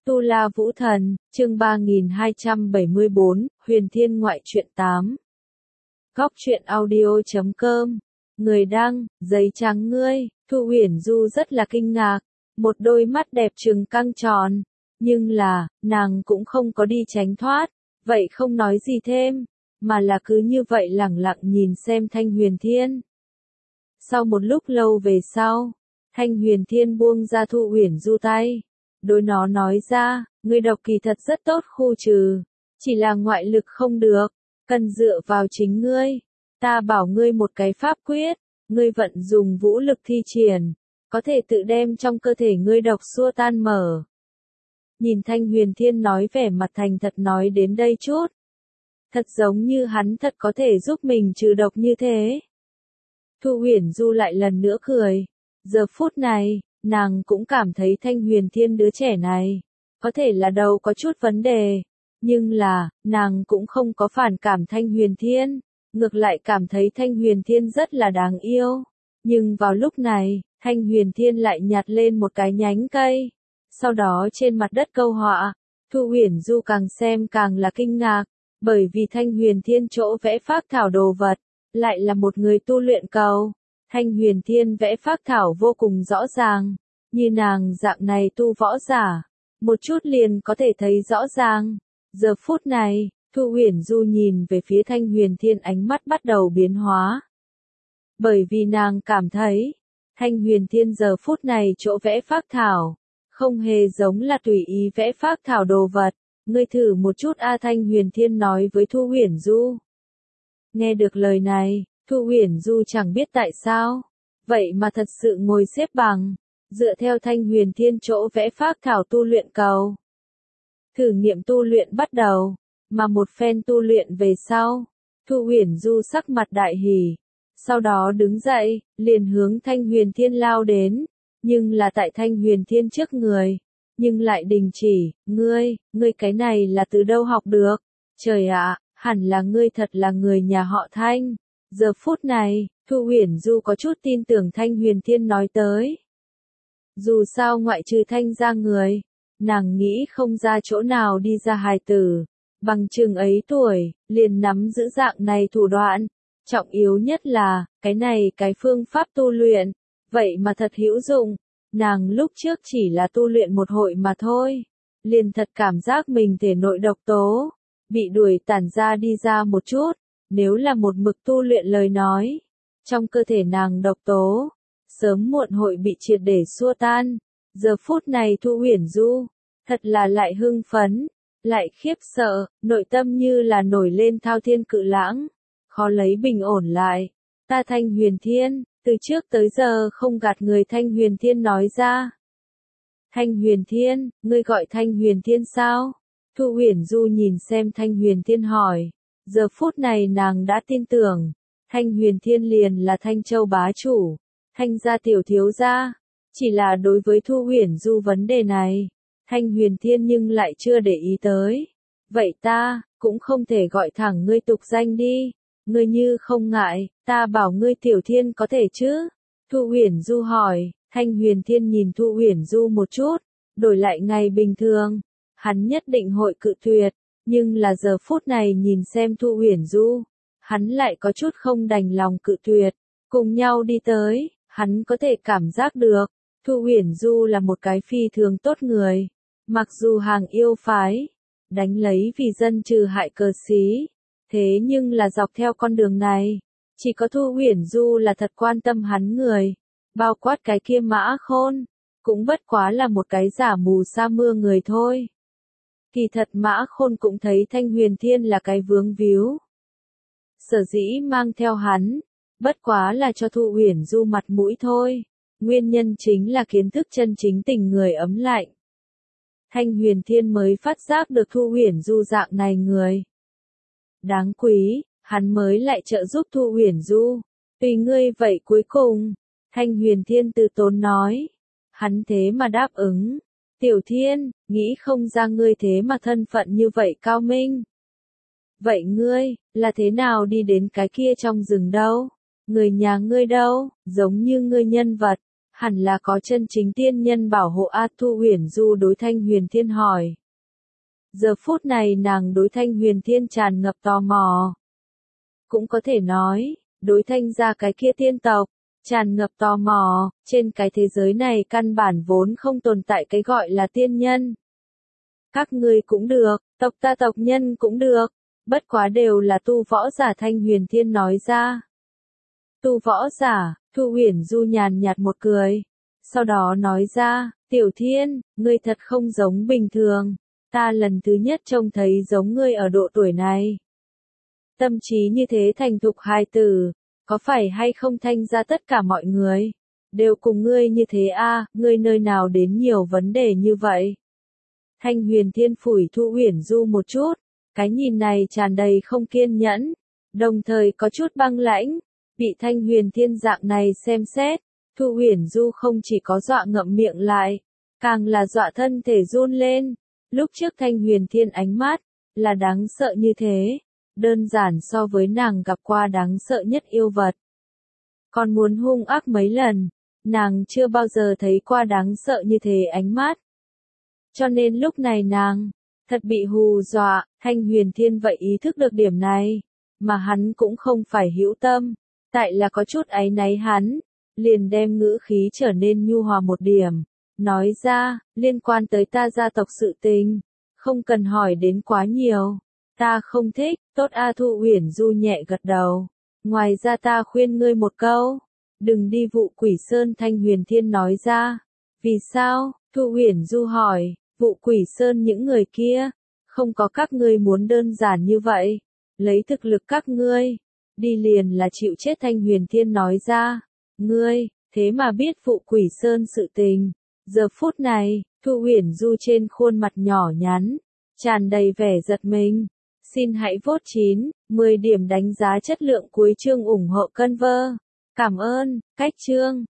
Tu La Vũ Thần, chương 3274, Huyền Thiên Ngoại truyện 8. Góc truyện audio.com. Người đăng, giấy trắng ngươi, Thu Uyển Du rất là kinh ngạc, một đôi mắt đẹp trừng căng tròn, nhưng là, nàng cũng không có đi tránh thoát, vậy không nói gì thêm, mà là cứ như vậy lẳng lặng nhìn xem Thanh Huyền Thiên. Sau một lúc lâu về sau, Thanh Huyền Thiên buông ra Thu Uyển Du tay. Đối nó nói ra, ngươi độc kỳ thật rất tốt khu trừ, chỉ là ngoại lực không được, cần dựa vào chính ngươi. Ta bảo ngươi một cái pháp quyết, ngươi vận dùng vũ lực thi triển, có thể tự đem trong cơ thể ngươi độc xua tan mở. Nhìn Thanh Huyền Thiên nói vẻ mặt thành thật nói đến đây chút. Thật giống như hắn thật có thể giúp mình trừ độc như thế. Thu Uyển Du lại lần nữa cười. Giờ phút này, nàng cũng cảm thấy Thanh Huyền Thiên đứa trẻ này, có thể là đầu có chút vấn đề, nhưng là, nàng cũng không có phản cảm Thanh Huyền Thiên, ngược lại cảm thấy Thanh Huyền Thiên rất là đáng yêu. Nhưng vào lúc này, Thanh Huyền Thiên lại nhặt lên một cái nhánh cây, sau đó trên mặt đất câu họa. Thu Uyển Du càng xem càng là kinh ngạc, bởi vì Thanh Huyền Thiên chỗ vẽ phác thảo đồ vật, lại là một người tu luyện cầu. Thanh Huyền Thiên vẽ phác thảo vô cùng rõ ràng, như nàng dạng này tu võ giả, một chút liền có thể thấy rõ ràng. Giờ phút này, Thu Uyển Du nhìn về phía Thanh Huyền Thiên ánh mắt bắt đầu biến hóa. Bởi vì nàng cảm thấy, Thanh Huyền Thiên giờ phút này chỗ vẽ phác thảo, không hề giống là tùy ý vẽ phác thảo đồ vật. Ngươi thử một chút a, Thanh Huyền Thiên nói với Thu Uyển Du. Nghe được lời này, Thu Uyển Du chẳng biết tại sao, vậy mà thật sự ngồi xếp bằng, dựa theo Thanh Huyền Thiên chỗ vẽ phác thảo tu luyện cầu. Thử nghiệm tu luyện bắt đầu, mà một phen tu luyện về sau, Thu Uyển Du sắc mặt đại hỉ, sau đó đứng dậy, liền hướng Thanh Huyền Thiên lao đến, nhưng là tại Thanh Huyền Thiên trước người, nhưng lại đình chỉ. Ngươi cái này là từ đâu học được? Trời ạ, hẳn là ngươi thật là người nhà họ Thanh. Giờ phút này, Thu Uyển Du có chút tin tưởng Thanh Huyền Thiên nói tới. Dù sao ngoại trừ Thanh ra người, nàng nghĩ không ra chỗ nào đi ra hài tử, bằng chừng ấy tuổi, liền nắm giữ dạng này thủ đoạn. Trọng yếu nhất là, cái phương pháp tu luyện, vậy mà thật hữu dụng. Nàng lúc trước chỉ là tu luyện một hội mà thôi, liền thật cảm giác mình thể nội độc tố, bị đuổi tản ra đi ra một chút. Nếu là một mực tu luyện lời nói, trong cơ thể nàng độc tố, sớm muộn hội bị triệt để xua tan. Giờ phút này Thu Uyển Du, thật là lại hưng phấn, lại khiếp sợ, nội tâm như là nổi lên thao thiên cự lãng, khó lấy bình ổn lại. Ta Thanh Huyền Thiên, từ trước tới giờ không gạt người, Thanh Huyền Thiên nói ra. Thanh Huyền Thiên, ngươi gọi Thanh Huyền Thiên sao? Thu Uyển Du nhìn xem Thanh Huyền Thiên hỏi. Giờ phút này nàng đã tin tưởng, Thanh Huyền Thiên liền là Thanh Châu bá chủ, Thanh gia tiểu thiếu gia. Chỉ là đối với Thu Uyển Du vấn đề này, Thanh Huyền Thiên nhưng lại chưa để ý tới. Vậy ta, cũng không thể gọi thẳng ngươi tục danh đi, ngươi như không ngại, ta bảo ngươi Tiểu Thiên có thể chứ? Thu Uyển Du hỏi. Thanh Huyền Thiên nhìn Thu Uyển Du một chút, đổi lại ngày bình thường, hắn nhất định hội cự tuyệt. Nhưng là giờ phút này nhìn xem Thu Uyển Du, hắn lại có chút không đành lòng cự tuyệt. Cùng nhau đi tới, hắn có thể cảm giác được, Thu Uyển Du là một cái phi thường tốt người. Mặc dù hàng yêu phái, đánh lấy vì dân trừ hại cờ xí, thế nhưng là dọc theo con đường này, chỉ có Thu Uyển Du là thật quan tâm hắn người. Bao quát cái kia Mã Khôn, cũng bất quá là một cái giả mù sa mưa người thôi. Kỳ thật Mã Khôn cũng thấy Thanh Huyền Thiên là cái vướng víu. Sở dĩ mang theo hắn, bất quá là cho Thu Uyển Du mặt mũi thôi. Nguyên nhân chính là kiến thức chân chính tình người ấm lạnh. Thanh Huyền Thiên mới phát giác được Thu Uyển Du dạng này người đáng quý, hắn mới lại trợ giúp Thu Uyển Du. Tùy ngươi vậy cuối cùng, Thanh Huyền Thiên từ tốn nói. Hắn thế mà đáp ứng. Tiểu Thiên, nghĩ không ra ngươi thế mà thân phận như vậy cao minh. Vậy ngươi, là thế nào đi đến cái kia trong rừng đâu? Người nhà ngươi đâu? Giống như ngươi nhân vật, Hẳn là có chân chính tiên nhân bảo hộ A. Thu Uyển Du đối Thanh Huyền Thiên hỏi. Giờ phút này nàng đối Thanh Huyền Thiên tràn ngập tò mò. Cũng có thể nói, đối Thanh gia cái kia tiên tộc, tràn ngập tò mò, trên cái thế giới này căn bản vốn không tồn tại cái gọi là tiên nhân. Các ngươi cũng được, tộc ta tộc nhân cũng được, bất quá đều là tu võ giả. Thanh Huyền Thiên nói ra. Tu võ giả, Thu Uyển Du nhàn nhạt một cười, sau đó nói ra, Tiểu Thiên, ngươi thật không giống bình thường, ta lần thứ nhất trông thấy giống ngươi ở độ tuổi này. Tâm trí như thế thành thục hài tử, có phải hay không Thanh gia tất cả mọi người đều cùng ngươi như thế a, ngươi nơi nào đến nhiều vấn đề như vậy? Thanh Huyền Thiên phủi Thu Uyển Du một chút, cái nhìn này tràn đầy không kiên nhẫn, đồng thời có chút băng lãnh. Bị Thanh Huyền Thiên dạng này xem xét, Thu Uyển Du không chỉ có dọa ngậm miệng lại, càng là dọa thân thể run lên. Lúc trước Thanh Huyền Thiên ánh mắt là đáng sợ như thế, đơn giản so với nàng gặp qua đáng sợ nhất yêu vật. Còn muốn hung ác mấy lần, nàng chưa bao giờ thấy qua đáng sợ như thế ánh mắt. Cho nên lúc này nàng thật bị hù dọa. Thanh Huyền Thiên vậy ý thức được điểm này, mà hắn cũng không phải hữu tâm, tại là có chút áy náy hắn, liền đem ngữ khí trở nên nhu hòa một điểm, nói ra, liên quan tới ta gia tộc sự tình, không cần hỏi đến quá nhiều, ta không thích. Tốt a. Thu Uyển Du nhẹ gật đầu, ngoài ra ta khuyên ngươi một câu, đừng đi Vụ Quỷ Sơn. Thanh Huyền Thiên nói ra. Vì sao? Thu Uyển Du hỏi. Vụ Quỷ Sơn những người kia, không có các ngươi muốn đơn giản như vậy, lấy thực lực các ngươi, đi liền là chịu chết. Thanh Huyền Thiên nói ra. Ngươi, thế mà biết Vụ Quỷ Sơn sự tình. Giờ phút này, Thu Uyển Du trên khuôn mặt nhỏ nhắn, tràn đầy vẻ giật mình. Xin hãy vote 9, 10 điểm đánh giá chất lượng cuối chương ủng hộ Conver. Cảm ơn, cách chương.